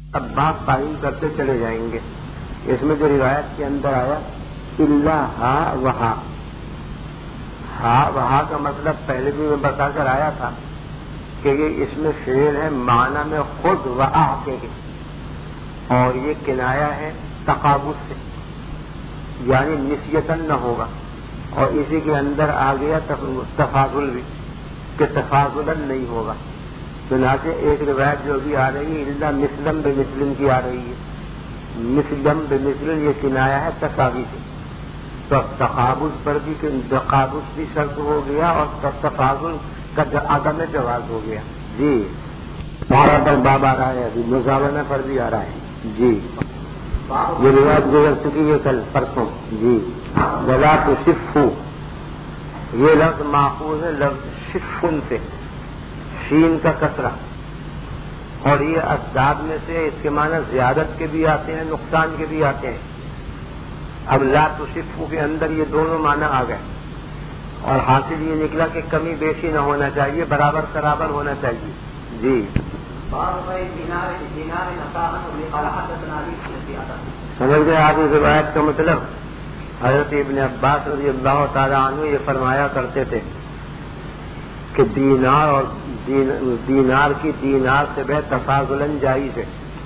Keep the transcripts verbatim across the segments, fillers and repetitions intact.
اب باب قائم کرتے چلے جائیں گے. اس میں جو روایت کے اندر آیا الا ہا وہا، ہا وہا کا مطلب پہلے بھی میں بتا کر آیا تھا کہ یہ اس میں فعل ہے معنی میں خود وہا کے، اور یہ کنایا ہے تقابض سے، یعنی نسیتاً نہ ہوگا. اور اسی کے اندر آ گیا تفاضل بھی کہ تفاضلاً نہیں ہوگا. چنانچہ ایک روایت جو بھی آ رہی ہے الا مثلم بمثلن کی آ رہی ہے. مثلم بمثلن یہ کنایا ہے تساوی سے، تو تقابض پر بھی تقابض بھی شرط ہو گیا اور تفاضل کا عدم جواز ہو گیا. جی بارہ پر باب آ رہا ہے، ابھی مزاونہ پر بھی آ رہا ہے. جی یہ روایت گزر چکی ہے کل پرسوں. جی ولا تشفوا، یہ لفظ ماخوذ ہے لفظ شفن سے، شین کا کسرہ، اور یہ اسباب میں سے اس کے معنی زیادت کے بھی آتے ہیں نقصان کے بھی آتے ہیں. اب لا تشفوا کے اندر یہ دونوں معنی آ گئے، اور حاصل یہ نکلا کہ کمی بیشی نہ ہونا چاہیے، برابر برابر ہونا چاہیے. جی سمجھ گئے آپ اس روایت کا مطلب؟ حضرت ابن عباس رضی اللہ تعالیٰ عنہ یہ فرمایا کرتے تھے کہ دینار اور دین دینار کی دینار سے بہ تفاضلاً جائز ہے،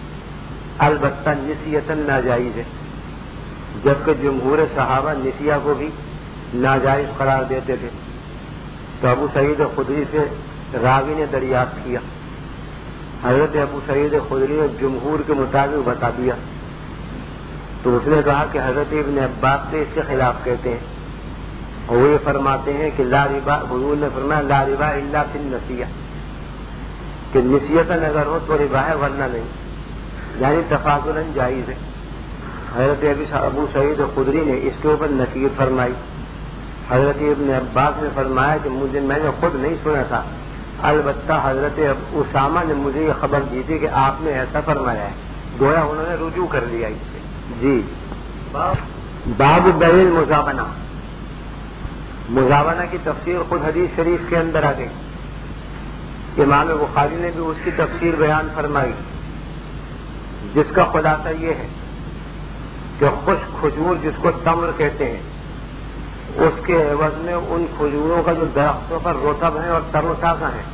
البتہ نسیتاً ناجائز ہے، جبکہ جمہور صحابہ نسیہ کو بھی ناجائز قرار دیتے تھے. تو ابو سعید خدری سے راوی نے دریافت کیا، حضرت ابو سعید خدری نے جمہور کے مطابق بتا دیا. تو اس نے کہا کہ حضرت ابن عباس سے اس کے خلاف کہتے ہیں، اور وہ یہ فرماتے ہیں کہ لا ربا، حضور نے فرمایا لا ربا الا فی النسیہ، کہ نسیتاً اگر ہو تو ربا ہے ورنہ نہیں، یعنی تفاضلاً جائز ہے. حضرت ابو سعید خدری نے اس کے اوپر نصیحت فرمائی. حضرت ابن عباس نے فرمایا کہ مجھے میں نے خود نہیں سنا تھا، البتہ حضرت اسامہ نے مجھے یہ خبر دی تھی کہ آپ نے ایسا فرمایا ہے، گویا انہوں نے رجوع کر لیا اس سے. جی باب بیع المزابنہ، مزابنہ کی تفسیر خود حدیث شریف کے اندر آ گئی. امام بخاری نے بھی اس کی تفسیر بیان فرمائی، جس کا خلاصہ یہ ہے کہ خشک کھجور جس کو تمر کہتے ہیں، اس کے عوض میں ان کھجوروں کا جو درختوں پر رطب ہیں اور تر و تازہ ہیں،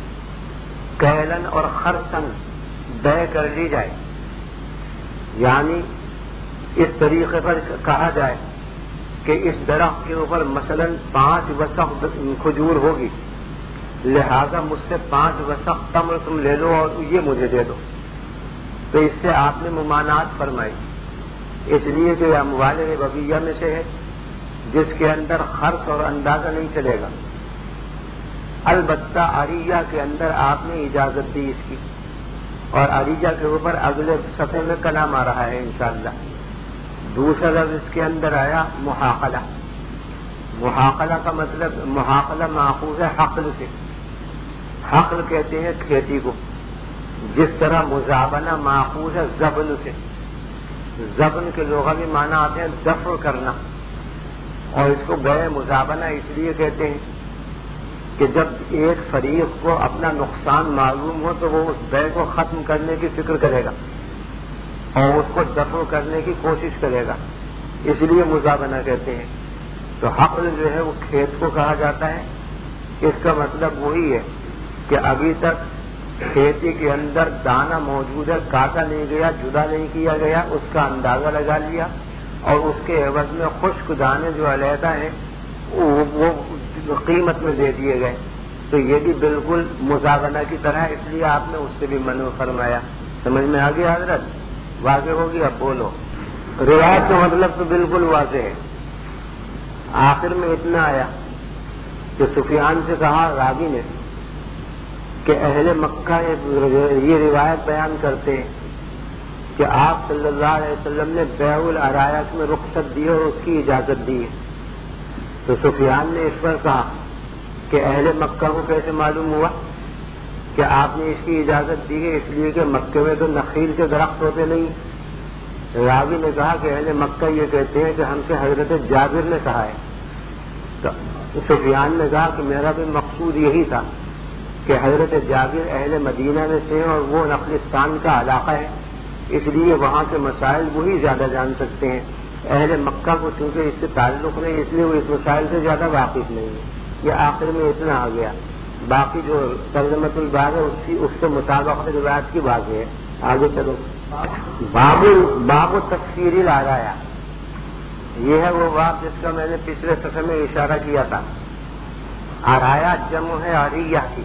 کیلن اور خرسن بے کر لی جائے. یعنی اس طریقے پر کہا جائے کہ اس درخت کے اوپر مثلا پانچ وسق کھجور ہوگی، لہذا مجھ سے پانچ وسق تمر تم لے لو اور یہ مجھے دے دو. تو اس سے آپ نے ممانعت فرمائی، اس لیے کہ یہ اموال ربویہ میں سے ہے جس کے اندر خرچ اور اندازہ نہیں چلے گا. البتہ عریہ کے اندر آپ نے اجازت دی اس کی، اور عریہ کے اوپر اگلے صفحے میں کلام آ رہا ہے انشاءاللہ. دوسرا لفظ اس کے اندر آیا محاقلہ. محاقلہ کا مطلب محاقلہ ماخوذ ہے حقل سے، حقل کہتے ہیں کھیتی کو، جس طرح مزابنہ ماخوذ ہے زبن سے. زبن کے لغوی معنی آتے ہیں دفع کرنا، اور اس کو بیع مزابنہ اس لیے کہتے ہیں کہ جب ایک فریق کو اپنا نقصان معلوم ہو تو وہ اس بیع کو ختم کرنے کی فکر کرے گا اور اس کو دفع کرنے کی کوشش کرے گا، اس لیے مزابنہ کہتے ہیں. تو حقل جو ہے وہ کھیت کو کہا جاتا ہے. اس کا مطلب وہی ہے کہ ابھی تک کھیتی کے اندر دانہ موجود ہے، کاٹا نہیں گیا، جدا نہیں کیا گیا، اس کا اندازہ لگا لیا، اور اس کے عوض میں خشک دانے جو علیحدہ ہیں وہ قیمت میں دے دیے گئے. تو یہ بھی بالکل مزابنہ کی طرح ہے، اس لیے آپ نے اس سے بھی منع فرمایا. سمجھ میں آ گیا حضرت؟ واضح ہوگی؟ اب بولو. روایت کا مطلب تو بالکل واضح ہے. آخر میں اتنا آیا کہ سفیان سے کہا راوی نے کہ اہل مکہ یہ روایت بیان کرتے ہیں کہ آپ صلی اللہ علیہ وسلم نے بیع العرائش میں رخصت دی اور اس کی اجازت دی ہے. تو سفیان نے اس پر کہا کہ اہل مکہ کو کیسے معلوم ہوا کہ آپ نے اس کی اجازت دی ہے؟ اس لیے کہ مکے میں تو نخیل کے درخت ہوتے نہیں. راوی نے کہا کہ اہل مکہ یہ کہتے ہیں کہ ہم سے حضرت جابر نے کہا ہے. تو سفیان نے کہا کہ میرا بھی مقصود یہی تھا کہ حضرت جابر اہل مدینہ میں سے اور وہ نخلستان کا علاقہ ہے اس لیے وہاں کے مسائل وہی زیادہ جان سکتے ہیں. اہل مکہ کو چونکہ اس سے تعلق نہیں، اس لیے وہ اس مسائل سے زیادہ واقف نہیں ہے. یہ آخر میں اتنا آ گیا. باقی جو ترجمۃ الباب ہے اس کی اس سے مطابقت روایت کی بات ہے. آگے چلو. باب باب تفسیر العرایا، یہ ہے وہ باب جس کا میں نے پچھلے صفحے میں اشارہ کیا تھا. عرایا جمع ہے عریہ کی.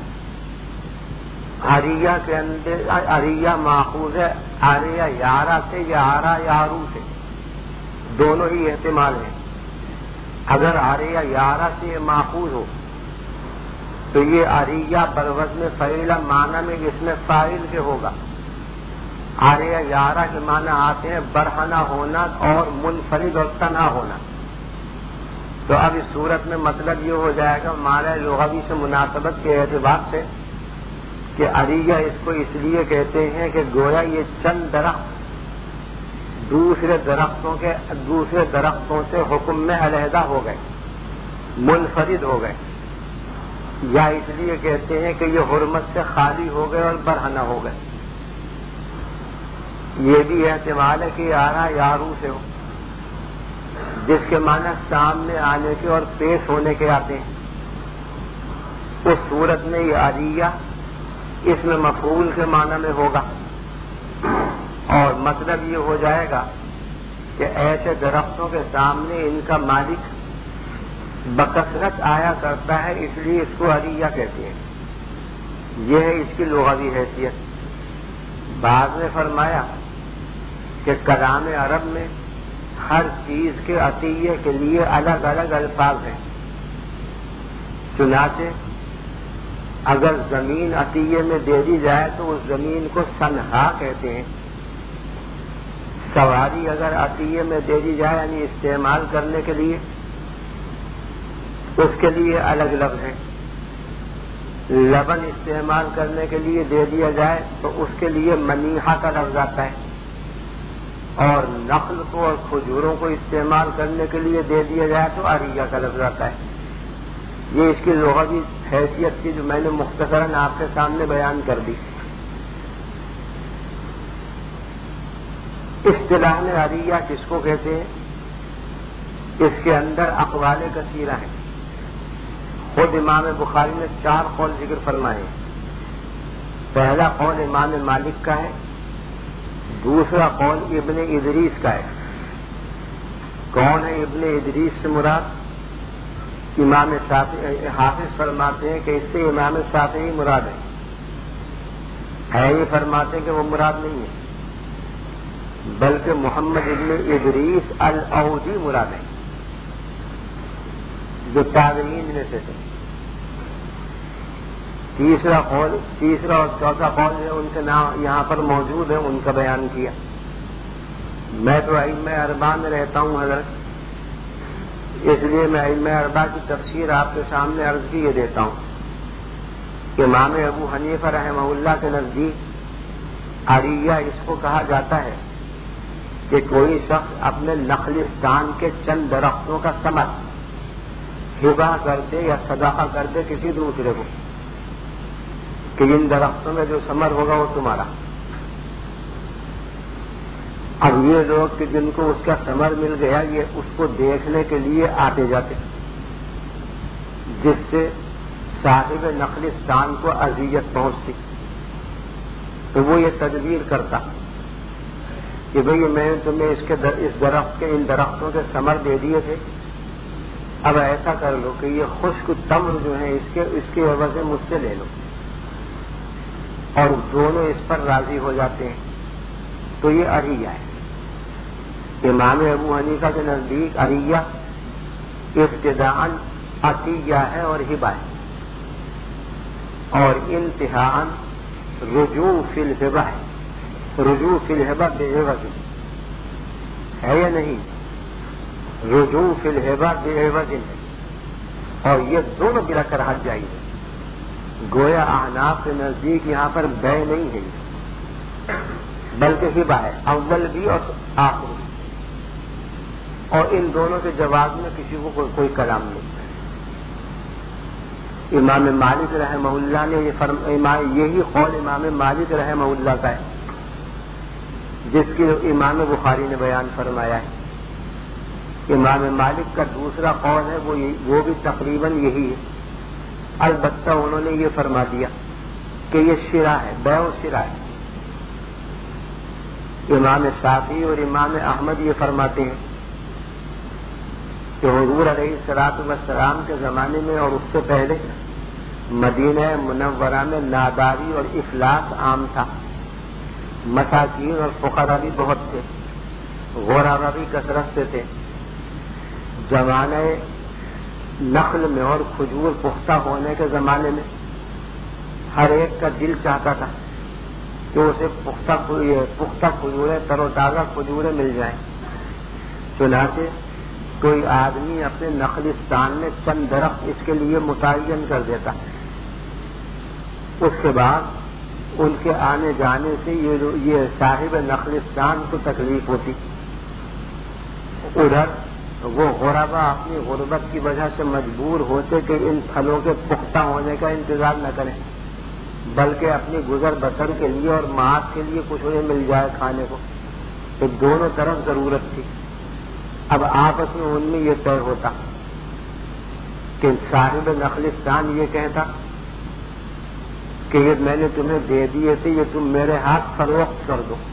عریہ کے اندر عریہ ماخوذ ہے عریہ یارہ سے یا آرا یارو سے، دونوں ہی احتمال ہیں. اگر عریہ یارہ سے یہ ماخوذ ہو تو یہ عریہ بروزن فعیلہ معنی میں اس میں فاعل کے ہوگا. عریہ یارہ کے معنی آتے ہیں برہنہ ہونا اور منفرد اور تنہا ہونا. تو اب اس صورت میں مطلب یہ ہو جائے گا معنی لغوی سے مناسبت کے اعتبار سے کہ عریہ اس کو اس لیے کہتے ہیں کہ گویا یہ چند درخت دوسرے درختوں کے دوسرے درختوں سے حکم میں علیحدہ ہو گئے، منفرد ہو گئے، یا اس لیے کہتے ہیں کہ یہ حرمت سے خالی ہو گئے اور برہنہ ہو گئے. یہ بھی احتمال ہے کہ یہ آرا یارو سے ہو، جس کے معنی سامنے آنے کے اور پیش ہونے کے آتے ہیں. اس صورت میں یہ عریہ اس میں مفعول کے معنی میں ہوگا، اور مطلب یہ ہو جائے گا کہ ایسے درختوں کے سامنے ان کا مالک بکثرت آیا کرتا ہے، اس لیے اس کو عریہ کہتے ہیں. یہ ہے اس کی لغوی حیثیت. بعض نے فرمایا کہ کلام عرب میں ہر چیز کے عطیے کے لیے الگ الگ الفاظ ہیں. چنانچہ اگر زمین عطیے میں دے دی جائے تو اس زمین کو سنہا کہتے ہیں. سواری اگر عطیے میں دے دی جائے یعنی استعمال کرنے کے لیے، اس کے لیے الگ لفظ ہیں. لبن استعمال کرنے کے لیے دے دیا جائے تو اس کے لیے منیحہ کا لفظ آتا ہے، اور نخل کو اور کھجوروں کو استعمال کرنے کے لیے دے دیا جائے تو عریہ کا لفظ آتا ہے. یہ اس کی لغوی حیثیت کی جو میں نے مختصراً آپ کے سامنے بیان کر دی. اصطلاح میں عریہ کس کو کہتے ہیں؟ اس کے اندر اقوال کثیرہ ہیں. خود امام بخاری نے چار قول ذکر فرمائے. پہلا قول امام مالک کا ہے، دوسرا قول ابن ادریس کا ہے. کون ہے ابن ادریس سے مراد؟ امام شافعی. حافظ فرماتے ہیں کہ اس سے امام شافعی مراد ہے. ہے یہ فرماتے ہیں کہ وہ مراد نہیں ہے، بلکہ محمد ابن ادریس الاودی مراد ہے جو تابعین میں سے تھے. تیسرا قول تیسرا اور چوتھا قول جو ان کے نام یہاں پر موجود ہے ان کا بیان کیا. میں تو ائمہ اربعہ میں رہتا ہوں حضرت، اس لیے میں ائمہ اربعہ کی تفسیر آپ کے سامنے عرض کیے دیتا ہوں کہ امام ابو حنیفہ رحمہ اللہ کے نزدیک عریہ اس کو کہا جاتا ہے کہ کوئی شخص اپنے نخلستان کے چند درختوں کا ثمر ہبہ کر دے یا صدقہ کر دے کسی دوسرے کو کہ ان درختوں میں جو ثمر ہوگا وہ تمہارا. اب یہ لوگ کہ جن کو اس کا ثمر مل گیا یہ اس کو دیکھنے کے لیے آتے جاتے، جس سے صاحب نخلستان کو اذیت پہنچتی، تو وہ یہ تدبیر کرتا کہ بھئی میں تمہیں اس کے در اس درخت کے ان درختوں کے ثمر دے دیے تھے، اب ایسا کر لو کہ یہ خشک تمر جو ہے اس کے اس کے عوض مجھ سے لے لو، اور دونوں اس پر راضی ہو جاتے ہیں. تو یہ عریہ ہے. امام ابو حنیفہ کے نزدیک عریہ ابتداءً عطیہ ہے اور ہبہ ہے، اور انتہاءً رجوع فی الہبہ ہے. رجوع فی الہبہ بعوض ہے یا نہیں؟ رجوع فی الہبہ بعوض ہے، اور یہ دونوں بلا کراہت جائز ہے. گویا احناف کے نزدیک یہاں پر بے نہیں ہے بلکہ ہبہ ہے، اول بھی اور آخر بھی، اور ان دونوں کے جواز میں کسی کو کوئی, کوئی کلام نہیں. امام مالک رحمہ اللہ نے یہ فرم... یہی قول امام مالک رحمہ اللہ کا ہے جس کی امام بخاری نے بیان فرمایا ہے۔ امام مالک کا دوسرا قول ہے وہ وہ بھی تقریباً یہی ہے، البتہ انہوں نے یہ فرما دیا کہ یہ شرا ہے، بیع و شرا ہے۔ امام شافعی اور امام احمد یہ فرماتے ہیں کہ حضور علیہ الصلوۃ والسلام کے زمانے میں اور اس سے پہلے مدینہ منورہ میں ناداری اور افلاس عام تھا، مساکین اور فقراء بھی بہت تھے، غربا بھی کثرت سے تھے۔ زمانہ نخل میں اور کھجور پختہ ہونے کے زمانے میں ہر ایک کا دل چاہتا تھا کہ اسے پختہ پختہ کھجوریں، تر و تازہ کھجوریں مل جائیں۔ چنانچہ کوئی آدمی اپنے نخلستان میں چند درخت اس کے لیے متعین کر دیتا، اس کے بعد ان کے آنے جانے سے یہ صاحب نخلستان کو تکلیف ہوتی، ادھر وہ غربا اپنی غربت کی وجہ سے مجبور ہوتے کہ ان پھلوں کے پختہ ہونے کا انتظار نہ کریں، بلکہ اپنی گزر بسر کے لیے اور معاش کے لیے کچھ انہیں مل جائے کھانے کو، تو دونوں طرف ضرورت تھی۔ اب آپس میں ان میں یہ طے ہوتا کہ صاحب نخلستان یہ کہتا کہ یہ میں نے تمہیں دے دیے تھے، یہ تم میرے ہاتھ فروخت کر دو،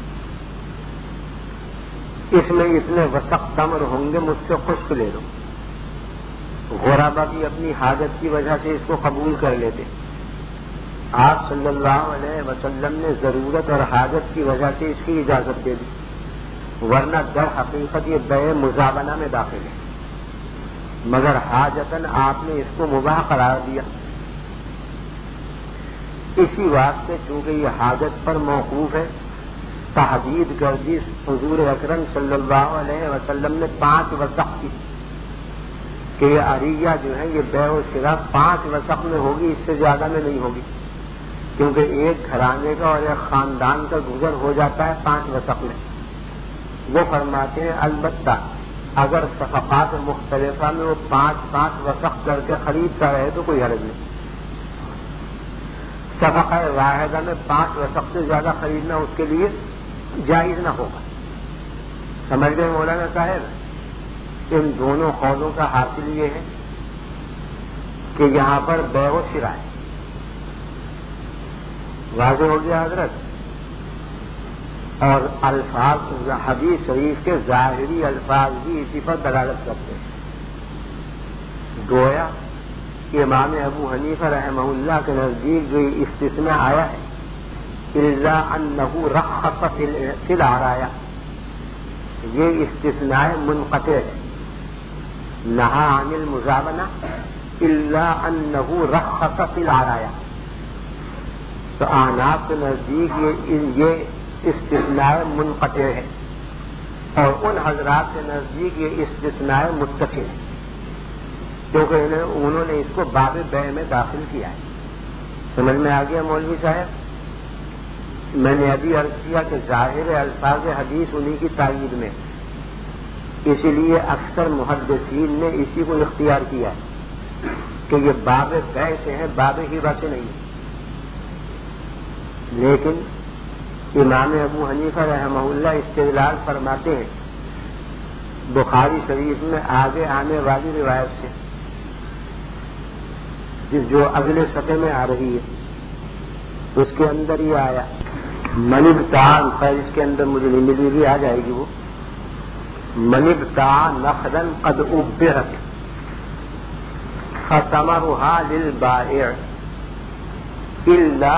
اس میں اتنے وسق تمر ہوں گے، مجھ سے خشک لے لو۔ غربا بھی اپنی حاجت کی وجہ سے اس کو قبول کر لیتے۔ آپ صلی اللہ علیہ وسلم نے ضرورت اور حاجت کی وجہ سے اس کی اجازت دے دی، ورنہ در حقیقت یہ بیع مزابنہ میں داخل ہے، مگر حاجتاً آپ نے اس کو مباح قرار دیا۔ اسی واسطے چونکہ یہ حاجت پر موقوف ہے، تحدید کر دی حضور اکرم صلی اللہ علیہ وسلم نے پانچ وسق کی کہ یہ عریہ جو ہے یہ بیع و شرا پانچ وسق میں ہوگی، اس سے زیادہ میں نہیں ہوگی، کیونکہ ایک گھرانے کا اور ایک خاندان کا گزر ہو جاتا ہے پانچ وسق میں۔ وہ فرماتے ہیں البتہ اگر صفقات مختلفہ میں وہ پانچ پانچ وسق کر کے خریدتا رہے تو کوئی حرج نہیں۔ صفقہ واحدہ میں پانچ وسق سے زیادہ خریدنا اس کے لیے جائز نہ ہوگا۔ سمجھ گئے مولانا صاحب؟ ان دونوں قولوں کا حاصل یہ ہے کہ یہاں پر بیع و شرا ہے۔ واضح ہو گیا حضرت؟ اور الفاظ حدیث شریف کے ظاہری الفاظ بھی اسی پر دلالت کرتے ہیں۔ گویا کہ امام ابو حنیفہ رحمہ اللہ کے نزدیک جو استثناء آیا ہے الا انہ رخص فی العرایا، یہ استثناء منقطع ہے، نہی عن المزابنہ الا انہ رخص فی العرایا۔ تو احناف کے نزدیک یہ یہ استثناء منقطع ہے، اور ان حضرات کے نزدیک یہ استثناء متصل ہے، کیونکہ انہوں نے اس کو باب بیع میں داخل کیا ہے۔ سمجھ میں آ گیا مولوی صاحب؟ میں نے ابھی عرض کیا کہ ظاہر الفاظ حدیث انہی کی تائید میں، اسی لیے اکثر محدثین نے اسی کو اختیار کیا ہے کہ یہ باب بیع سے ہے، باب ہبہ سے نہیں۔ لیکن امام ابو حنیفہ رحمہ اللہ استدلال فرماتے ہیں بخاری شریف میں آگے آنے والی روایت سے، جس جو اگلے صفحے میں آ رہی ہے، اس کے اندر یہ آیا من ابتاع، خیر اس کے اندر مجھے نہیں ملی بھی، آ جائے گی وہ، من ابتاع نخلا قد ابرت فثمرها للبائع الا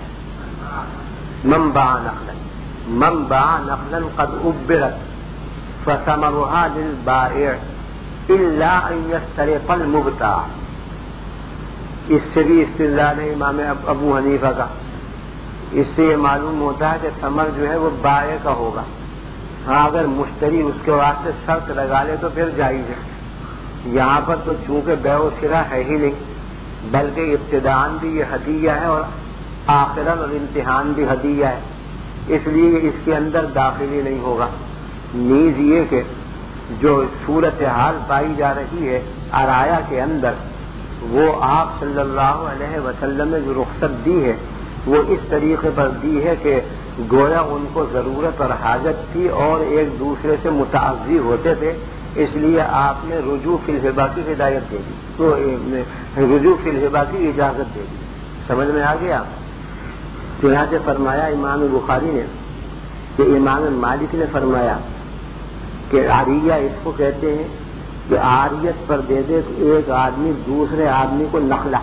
من باع نخلا، من باع نخلا قد ابرت فثمرها للبائع الا ان يسترق المبتاع۔ اس سے بھی استدلال ہے امام ابو حنیفہ کا۔ اس سے یہ معلوم ہوتا ہے کہ ثمر جو ہے وہ بائع کا ہوگا، ہاں اگر مشتری اس کے واسطے شرط لگا لے تو پھر جائز ہے۔ یہاں پر تو چونکہ بیع و شرا ہے ہی نہیں، بلکہ ابتداءً بھی یہ ہدیہ ہے اور آخراً اور امتحان بھی ہدیہ ہے، اس لیے اس کے اندر داخل ہی نہیں ہوگا۔ نیز یہ کہ جو صورتحال پائی جا رہی ہے عرایا کے اندر، وہ آپ صلی اللہ علیہ وسلم نے جو رخصت دی ہے وہ اس طریقے پر دی ہے کہ گویا ان کو ضرورت اور حاجت تھی اور ایک دوسرے سے متعزی ہوتے تھے، اس لیے آپ نے رجوع فی الہبہ کی ہدایت دے دی، تو رجوع فی الہبہ کی اجازت دے دی۔ سمجھ میں آ گیا؟ چنانچہ فرمایا امام بخاری نے کہ امام مالک نے فرمایا کہ عاریہ اس کو کہتے ہیں کہ عاریت پر دے دے ایک آدمی دوسرے آدمی کو نخلا،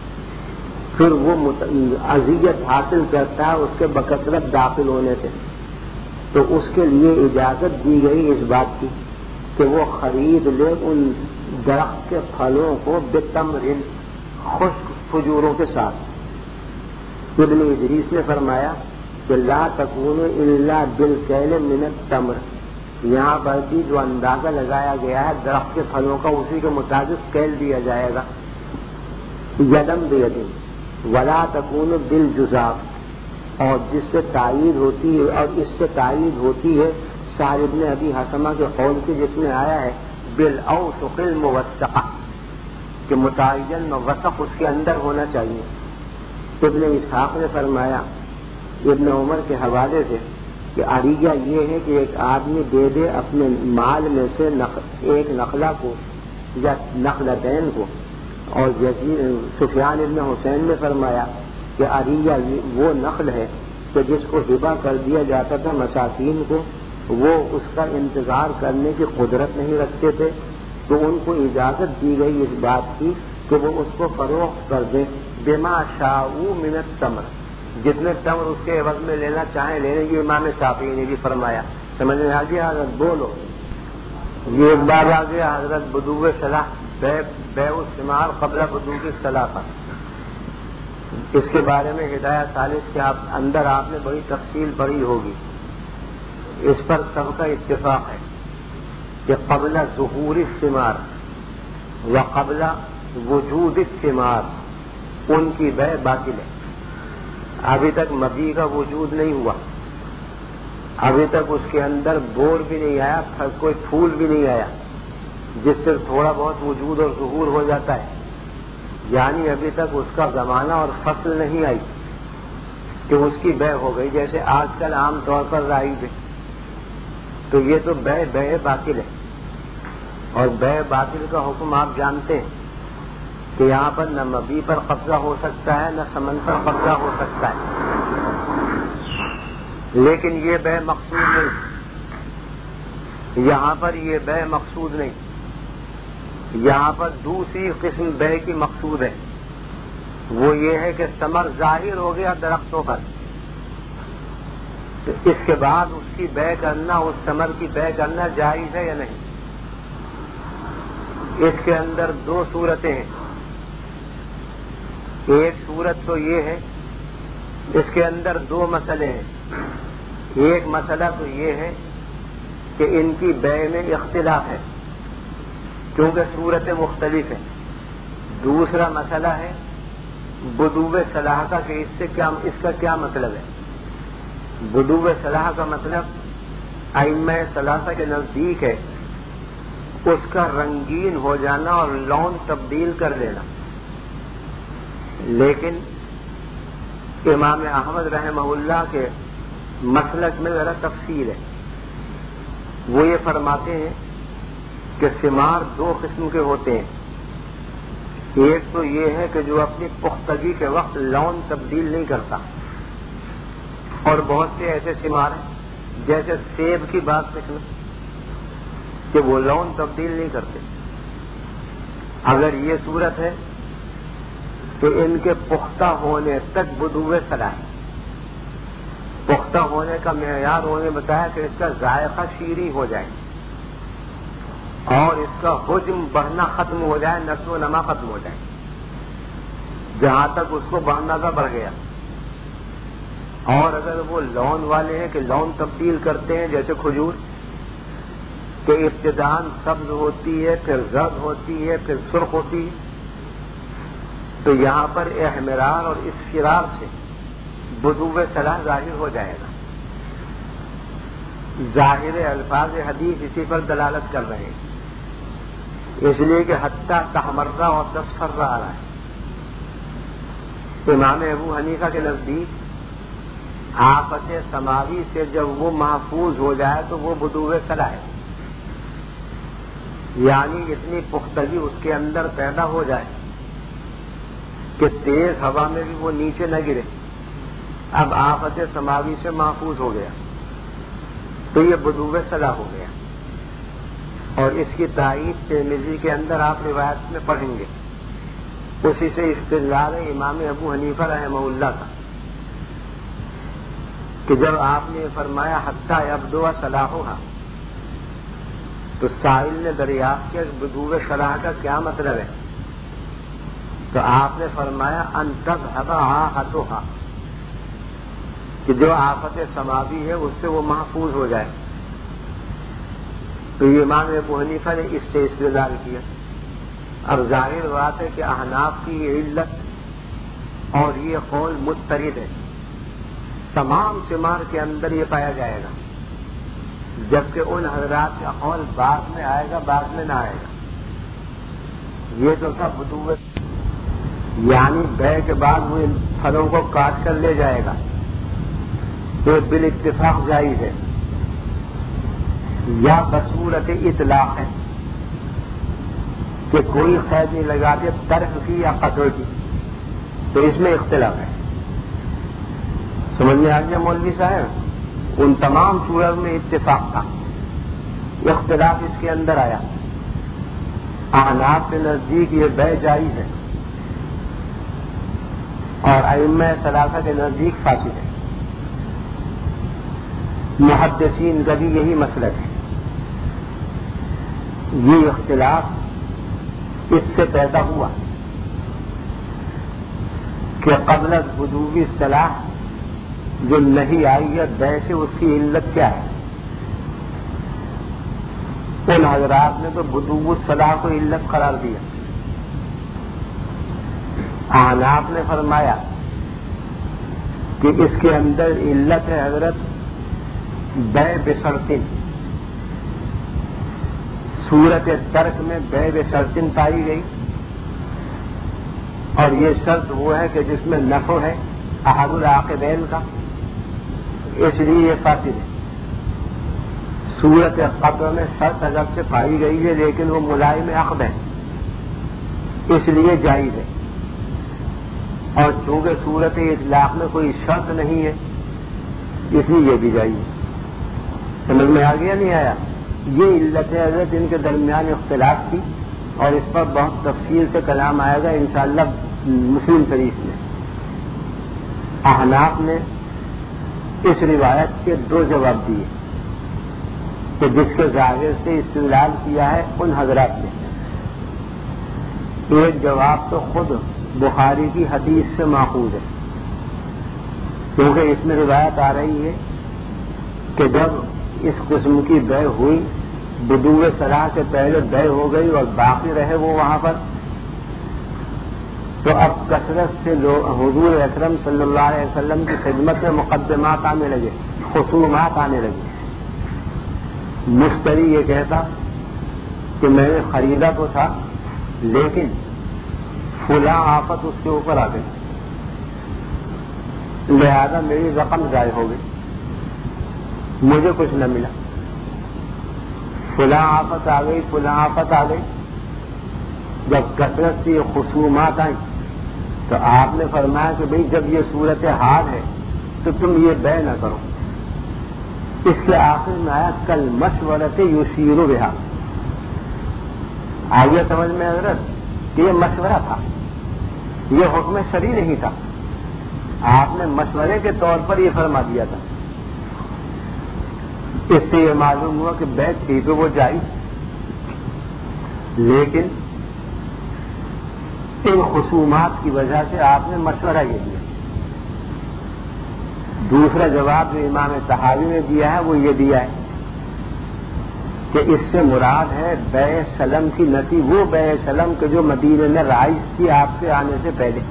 پھر وہ اذیت حاصل کرتا ہے اس کے بکثرت داخل ہونے سے، تو اس کے لیے اجازت دی گئی اس بات کی کہ وہ خرید لے ان درخت کے پھلوں کو بتمر، خشک کھجوروں کے ساتھ۔ ابن ادریس نے فرمایا کہ لا تکون الا بالکیل من التمر، یہاں پر بھی جو اندازہ لگایا گیا ہے درخت کے پھلوں کا اسی کے مطابق کیل دیا جائے گا۔ یدم بیدن ولا تکون بالجزاف، اور جس سے تائید ہوتی ہے اور اس سے تائید ہوتی ہے سعد بن ابی حسمہ کے قول کی جس میں آیا ہے بالاوسق الموثقہ، کہ متعین وثق اس کے اندر ہونا چاہیے۔ ابن اسحاق نے فرمایا ابن عمر کے حوالے سے کہ عریہ یہ ہے کہ ایک آدمی دے دے اپنے مال میں سے ایک نخلا کو یا نخلتین کو، اور سفیان ابن حسین نے فرمایا کہ عریہ وہ نخل ہے کہ جس کو ہبہ کر دیا جاتا تھا مساکین کو، وہ اس کا انتظار کرنے کی قدرت نہیں رکھتے تھے، تو ان کو اجازت دی گئی اس بات کی کہ وہ اس کو فروخت کر دیں بما شاءوا من التمر، جتنے تمر اس کے عوض میں لینا چاہیں لے لیں۔ یہ امام شافعی نے بھی فرمایا۔ سمجھ میں آ گیا حضرت؟ بولو۔ یہ ایک بار آ گیا حضرت بدوء صلاح، بیع الثمار قبل بدوء الصلاح کا، اس کے بارے میں ہدایت ثالث کے اندر آپ نے بڑی تفصیل پڑھی ہوگی۔ اس پر سب کا اتفاق ہے کہ قبل ظہور الثمار و قبل وجود الثمار ان کی بیع باطل ہے۔ ابھی تک مبیع کا وجود نہیں ہوا، ابھی تک اس کے اندر بور بھی نہیں آیا، کوئی پھول بھی نہیں آیا جس سے تھوڑا بہت وجود اور ظہور ہو جاتا ہے، یعنی ابھی تک اس کا زمانہ اور فصل نہیں آئی کہ اس کی بیع ہو گئی، جیسے آج کل عام طور پر رائج ہے۔ تو یہ تو بیع بیع باطل ہے، اور بیع باطل کا حکم آپ جانتے ہیں کہ یہاں پر نہ مبیع پر قبضہ ہو سکتا ہے نہ ثمن پر قبضہ ہو سکتا ہے، لیکن یہ بیع مقصود نہیں، یہاں پر یہ بیع مقصود نہیں، یہاں پر دوسری قسم بیع کی مقصود ہے، وہ یہ ہے کہ ثمر ظاہر ہو گیا درختوں پر، تو اس کے بعد اس کی بیع کرنا، اس ثمر کی بیع کرنا جائز ہے یا نہیں؟ اس کے اندر دو صورتیں ہیں۔ ایک صورت تو یہ ہے، اس کے اندر دو مسئلے ہیں۔ ایک مسئلہ تو یہ ہے کہ ان کی بیع میں اختلاف ہے کیونکہ صورتیں مختلف ہیں۔ دوسرا مسئلہ ہے بدوء صلاح کا، کہ اس سے کیا اس کا کیا مطلب ہے۔ بدوء صلاح کا مطلب ائمہ ثلاثہ کے نزدیک ہے اس کا رنگین ہو جانا اور لون تبدیل کر دینا، لیکن امام احمد رحمہ اللہ کے مسلک میں ذرا تفصیل ہے۔ وہ یہ فرماتے ہیں کہ ثمار دو قسم کے ہوتے ہیں، ایک تو یہ ہے کہ جو اپنی پختگی کے وقت لون تبدیل نہیں کرتا، اور بہت سے ایسے ثمار ہیں جیسے سیب کی بات لکھنا کہ وہ لون تبدیل نہیں کرتے۔ اگر یہ صورت ہے تو ان کے پختہ ہونے تک بدوء صلاح، پختہ ہونے کا معیار انہوں نے بتایا کہ اس کا ذائقہ شیریں ہو جائے اور اس کا حجم بڑھنا ختم ہو جائے، نشو و نما ختم ہو جائے، جہاں تک اس کو بڑھنا تھا بڑھ گیا۔ اور اگر وہ لون والے ہیں کہ لون تبدیل کرتے ہیں، جیسے کھجور کہ ابتداءً سبز ہوتی ہے، پھر زرد ہوتی ہے، پھر سرخ ہوتی ہے، تو یہاں پر احمرار اور اصفرار سے بدوء صلاح ظاہر ہو جائے گا۔ ظاہر الفاظ حدیث اسی پر دلالت کر رہے ہیں، اس لیے کہ حتیٰ تحمرہ اور تصفرہ آ رہا ہے۔ امام ابو حنیفہ کے نزدیک آفت سماوی سے جب وہ محفوظ ہو جائے تو وہ بدو صلاح ہے، یعنی اتنی پختگی اس کے اندر پیدا ہو جائے کہ تیز ہوا میں بھی وہ نیچے نہ گرے، اب آفت سماوی سے محفوظ ہو گیا تو یہ بدو صلاح ہو گیا۔ اور اس کی تائید ترمذی کے اندر آپ روایت میں پڑھیں گے، اسی سے استدلال ہے امام ابو حنیفہ رحمہ اللہ کا کہ جب آپ نے فرمایا حتی یبدو صلاحھا، تو سائل نے دریافت کیا بدو صلاح کا کیا مطلب ہے؟ تو آپ نے فرمایا ان تذهب عاهتها، کہ جو آفت سماوی ہے اس سے وہ محفوظ ہو جائے۔ تو یہ امام ابو حنیفہ نے اس سے استدلال کیا۔ اب ظاہر بات ہے کہ احناف کی یہ علت اور یہ قول مضطرد ہے، تمام ثمار کے اندر یہ پایا جائے گا، جبکہ ان حضرات کا قول بعد میں آئے گا، بعد میں نہ آئے گا۔ یہ تو سب بدوت، یعنی بے کے بعد وہ ان پھلوں کو کاٹ کر لے جائے گا، تو بالاتفاق جائز ہے، یا بصورت اطلاق ہے کہ کوئی قید نہیں لگاتے ترک کی یا قطع کی، تو اس میں اختلاف ہے۔ سمجھ میں آ گیا مولوی صاحب؟ ان تمام صورت میں اتفاق تھا، اختلاف اس کے اندر آیا۔ احناف کے نزدیک یہ بے جائز ہے اور ائمہ ثلاثہ کے نزدیک فاسد ہے۔ محدثین کا بھی یہی مسلک ہے۔ یہ اختلاف اس سے پیدا ہوا کہ قبل بدوی صلاح جو نہیں آئی ہے بے سے، اس کی علت کیا ہے؟ ان حضرات نے تو بدو صلاح کو علت قرار دیا۔ احناف نے فرمایا کہ اس کے اندر علت ہے حضرت بے بشرطن، صورت ترک میں بے بشرطن پائی گئی، اور یہ شرط وہ ہے کہ جس میں نفع ہے احد العاقبین کا، اس لیے یہ فاسد ہے۔ صورت قطع میں شرط اگر سے پائی گئی ہے لیکن وہ ملائم عقد ہے، اس لیے جائز ہے، اور چونکہ صورت اطلاق میں کوئی شرط نہیں ہے اس لیے یہ بھی جائز ہے۔ سمجھ میں آ گیا نہیں آیا؟ یہ علت حضرت ان کے درمیان اختلاف تھی، اور اس پر بہت تفصیل سے کلام آئے گا انشاءاللہ مسلم شریف میں۔ احناف نے اس روایت کے دو جواب دیے کہ جس کے ظاہر سے استدلال کیا ہے ان حضرات نے۔ ایک جواب تو خود بخاری کی حدیث سے ماخوذ ہے، کیونکہ اس میں روایت آ رہی ہے کہ جب اس قسم کی بے ہوئی، بدو صلاح سے پہلے بے ہو گئی اور باقی رہے وہ وہاں پر، تو اب کثرت سے لوگ حضور اکرم صلی اللہ علیہ وسلم کی خدمت میں مقدمات آنے لگے، خصومات آنے لگے۔ مشتری یہ کہتا کہ میں نے خریدا تو تھا لیکن فلاں آفت اس کے اوپر آ گئی، لہذا میری رقم ضائع ہو گئی، مجھے کچھ نہ ملا۔ فلاں آفت آ گئی، فلاں آفت آ گئی۔ جب کثرت سے یہ خصومات آئیں تو آپ نے فرمایا کہ بھئی جب یہ صورت حال ہے تو تم یہ بے نہ کرو۔ اس کے آخر میں آیا کل مشورت یشیر بہا، آئیے سمجھ میں حضرت کہ یہ مشورہ تھا، یہ حکم شرعی نہیں تھا، آپ نے مشورے کے طور پر یہ فرما دیا تھا۔ اس سے یہ معلوم ہوا کہ بے تھی تو وہ جائز، لیکن ان خصومات کی وجہ سے آپ نے مشورہ یہ دیا۔ دوسرا جواب جو امام طحاوی نے دیا ہے وہ یہ دیا ہے کہ اس سے مراد ہے بے سلم کی نتی، وہ بے سلم کے جو مدینے میں رائج تھی آپ کے آنے سے پہلے،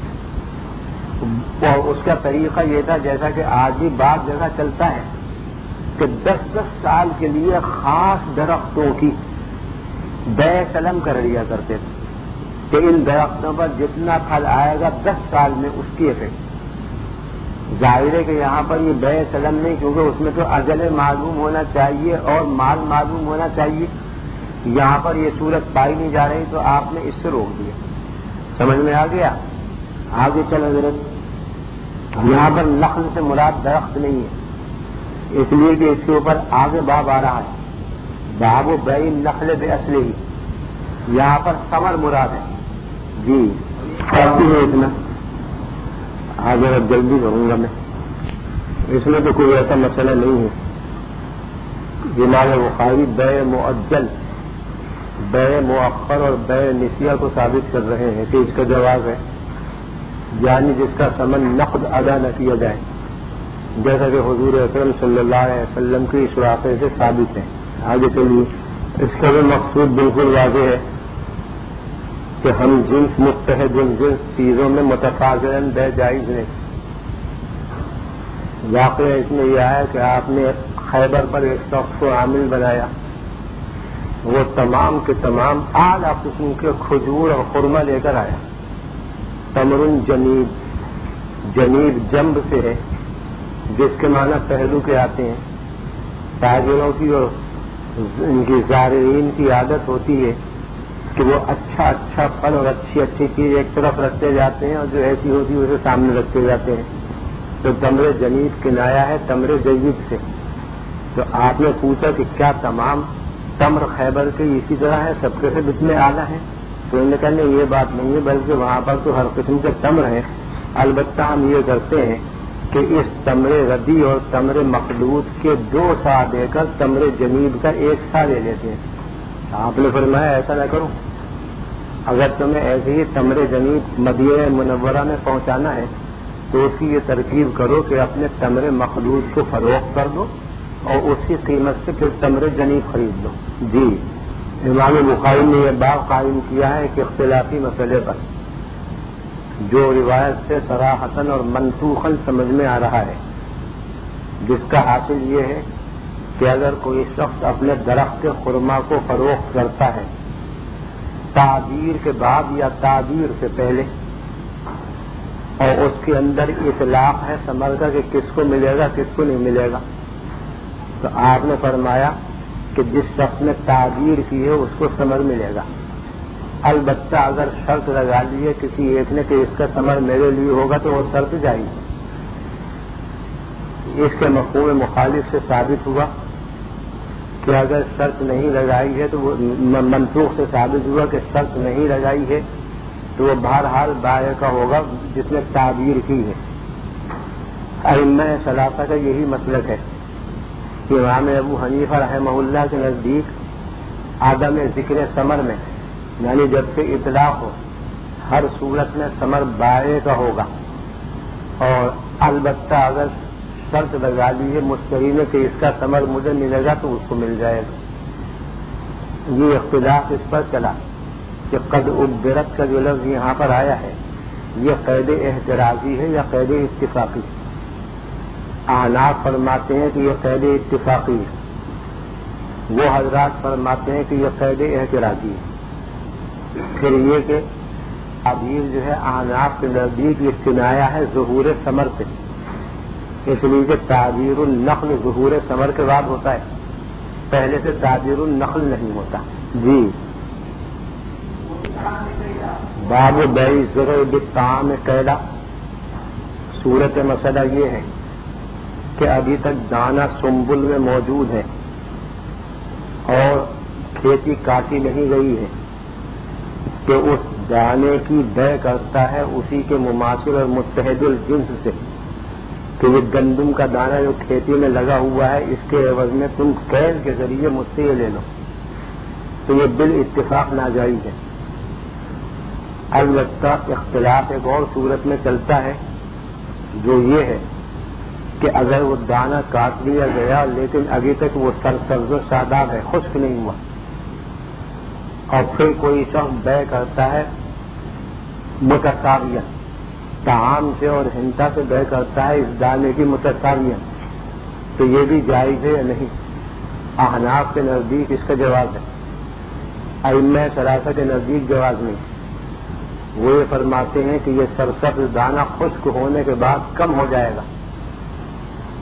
اور اس کا طریقہ یہ تھا جیسا کہ آج بھی بعض جگہ چلتا ہے کہ دس دس سال کے لیے خاص درختوں کی بے سلم کر لیا کرتے تھے کہ ان درختوں پر جتنا پھل آئے گا دس سال میں اس کی افیکٹ، ظاہر ہے کہ یہاں پر یہ بے سلم نہیں، کیونکہ اس میں تو اجل معلوم ہونا چاہیے اور مال معلوم ہونا چاہیے. یہاں پر یہ صورت پائی نہیں جا رہی تو آپ نے اس سے روک دیا. سمجھ میں آ گیا؟ آگے چل حضرت. یہاں پر نخل سے مراد درخت نہیں ہے، اس لیے کہ اس کے اوپر آگے باب آ رہا ہے، باب و بے نخل بے اصل ہی. یہاں پر ثمر مراد ہے. جی کافی ہے اتنا، آگے اب جلدی کروں گا میں. اس میں تو کوئی ایسا مسئلہ نہیں ہے. امام بخاری بے معجل، بے مؤخر اور بے نسیہ کو ثابت کر رہے ہیں کہ اس کا جواز ہے، یعنی جس کا ثمن نقد ادا نہ کیا جائے، جیسا کہ حضور اکرم صلی اللہ علیہ وسلم کی اس واقعے سے ثابت ہے. آگے چلیے. اس کا بھی مقصود بالکل واضح ہے کہ ہم جنس متحد جنس چیزوں میں متفاضلاً بے جائز نہیں. واقعہ اس میں یہ ہے کہ آپ نے خیبر پر ایک شخص کو عامل بنایا، وہ تمام کے تمام اعلیٰ قسم کے کھجور اور خرما لے کر آیا. تمرن جنیب، جنیب جنب سے ہے، جس کے معنی پہلو کے آتے ہیں. تاجروں کی اور ان کی زائرین کی عادت ہوتی ہے کہ وہ اچھا اچھا پھل اور اچھی اچھی چیز ایک طرف رکھتے جاتے ہیں اور جو ایسی ہوتی ہے اسے سامنے رکھتے جاتے ہیں. تو تمر جنیب کنایا ہے تمر جیب سے. تو آپ نے پوچھا کہ کیا تمام تمر خیبر کے اسی طرح ہے، سب کے سب اتنے اعلیٰ ہیں؟ تو انہوں نے کہا نہیں، یہ بات نہیں ہے، بلکہ وہاں پر تو ہر قسم کے تمر ہیں. البتہ ہم یہ کرتے ہیں کہ اس تمر ردی اور تمر مخلوط کے دو سا دے کر تمر جنیب کا ایک سا لے لیتے ہیں. آپ نے فرمایا ایسا نہ کرو، اگر تمہیں ایسے ہی تمر جنیب مدینہ منورہ میں پہنچانا ہے تو اس کی یہ ترکیب کرو کہ اپنے تمر مخلوط کو فروخت کر دو اور اس کی قیمت سے پھر تمر جنیب خرید لو. جی امام بخاری نے یہ باب قائم کیا ہے کہ اختلافی مسئلے پر جو روایت سے صراحتاً اور منسوخاً سمجھ میں آ رہا ہے، جس کا حاصل یہ ہے کہ اگر کوئی شخص اپنے درخت کے خرما کو فروخت کرتا ہے تعبیر کے بعد یا تعبیر سے پہلے، اور اس کے اندر اطلاق ہے ثمر کا کہ کس کو ملے گا کس کو نہیں ملے گا، تو آپ نے فرمایا کہ جس شخص نے تعبیر کی ہے اس کو ثمر ملے گا. البتہ اگر شرط لگا لی ہے کسی ایک نے کہ اس کا ثمر میرے لیے ہوگا تو وہ شرط جائز ہے. اس کے مفہوم مخالف سے ثابت ہوا کہ اگر شرط نہیں لگائی ہے تو وہ منسوخ سے ثابت ہوا کہ شرط نہیں لگائی ہے تو وہ بہرحال بائع کا ہوگا جس نے تعبیر کی ہے. ائمہ ثلاثہ کا یہی مسلک ہے کہ امام ابو حنیفہ رحمہ اللہ کے نزدیک عدم ذکر ثمر میں، یعنی جب سے اطلاق ہو، ہر صورت میں ثمر بائع کا ہوگا، اور البتہ اگر شرط لگا لی ہے مشتری نے کہ اس کا ثمر مجھے ملے گا تو اس کو مل جائے گا. یہ اختلاف اس پر چلا کہ قد عبرت کا جو لفظ یہاں پر آیا ہے یہ قید احترازی ہے یا قید اتفاقی. احناف فرماتے ہیں کہ یہ قید اتفاقی ہے، وہ حضرات فرماتے ہیں کہ یہ قید احترازی ہے. پھر یہ کہ تعبیر جو ہے احناف کے نزدیک یہ کنایا ہے ظہور ثمر سے، اس لیے کہ تعبیر النخل ظہور ثمر کے بعد ہوتا ہے، پہلے سے تعبیر النخل نہیں ہوتا. جی باب بیع الزرع بالطعام قیلا. صورت مسئلہ یہ ہے کہ ابھی تک دانہ سنبل میں موجود ہے اور کھیتی کاٹی نہیں گئی ہے کہ اس دانے کی بیع کرتا ہے اسی کے مماثل اور متحد الجنس سے کہ یہ گندم کا دانہ جو کھیتی میں لگا ہوا ہے اس کے عوض میں تم قید کے ذریعے مجھ سے یہ لے لو، تو یہ بالاتفاق ناجائز ہے. البتہ اختلاف ایک اور صورت میں چلتا ہے جو یہ ہے کہ اگر وہ دانہ کاٹ لیا گیا لیکن ابھی تک وہ سرسبز و شاداب ہے، خشک نہیں ہوا، اور پھر کوئی شخص بیع کرتا ہے متساویاً، طعام سے اور ہنتا سے بیع کرتا ہے اس دانے کی متساویاً، تو یہ بھی جائز ہے یا نہیں؟ احناف کے نزدیک اس کا جواز ہے، ائمہ ثلاثہ کے نزدیک جواز نہیں. وہ یہ فرماتے ہیں کہ یہ سرسبز دانہ خشک ہونے کے بعد کم ہو جائے گا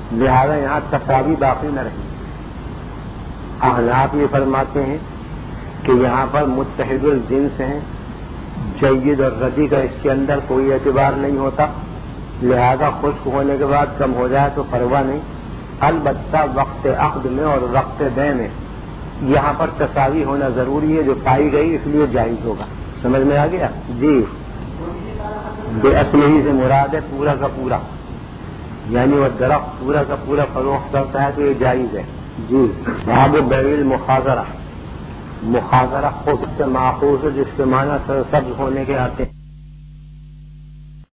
لہذا یہاں تساوی باقی نہ رہی. احناف یہ فرماتے ہیں کہ یہاں پر متحد الجنس ہیں، جید اور ردی کا اس کے اندر کوئی اعتبار نہیں ہوتا، لہذا خشک ہونے کے بعد کم ہو جائے تو پرواہ نہیں. البتہ وقت عقد میں اور وقت بے میں یہاں پر تساوی ہونا ضروری ہے، جو پائی گئی اس لیے جائز ہوگا. سمجھ میں آ گیا؟ جی. بے اصلی سے مراد ہے پورا کا پورا، یعنی وہ درخت پورا کا پورا فروخت کرتا ہے تو یہ جائز ہے. جی. باب بیع المخاضرہ، مخاضرہ خود سے ماخوذ ہے جس کے معنی سرسبز ہونے کے آتے ہیں.